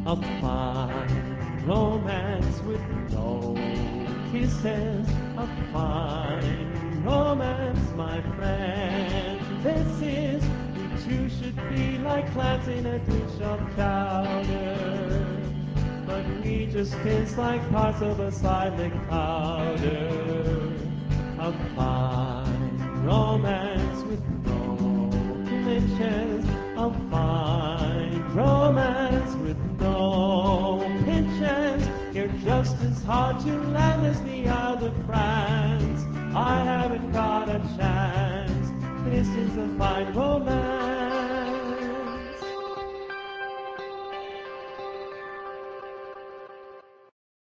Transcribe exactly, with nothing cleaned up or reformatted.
A fine romance with no kisses. A fine romance, my friend. This is what you should be, like clams in a dish of chowder. But we just kiss like parts of a cyclic powder. A fine romance with no clinches. A fine romance with no pinches. You're just as hard to land as the Isle of France. I haven't got a chance. This is a fine romance.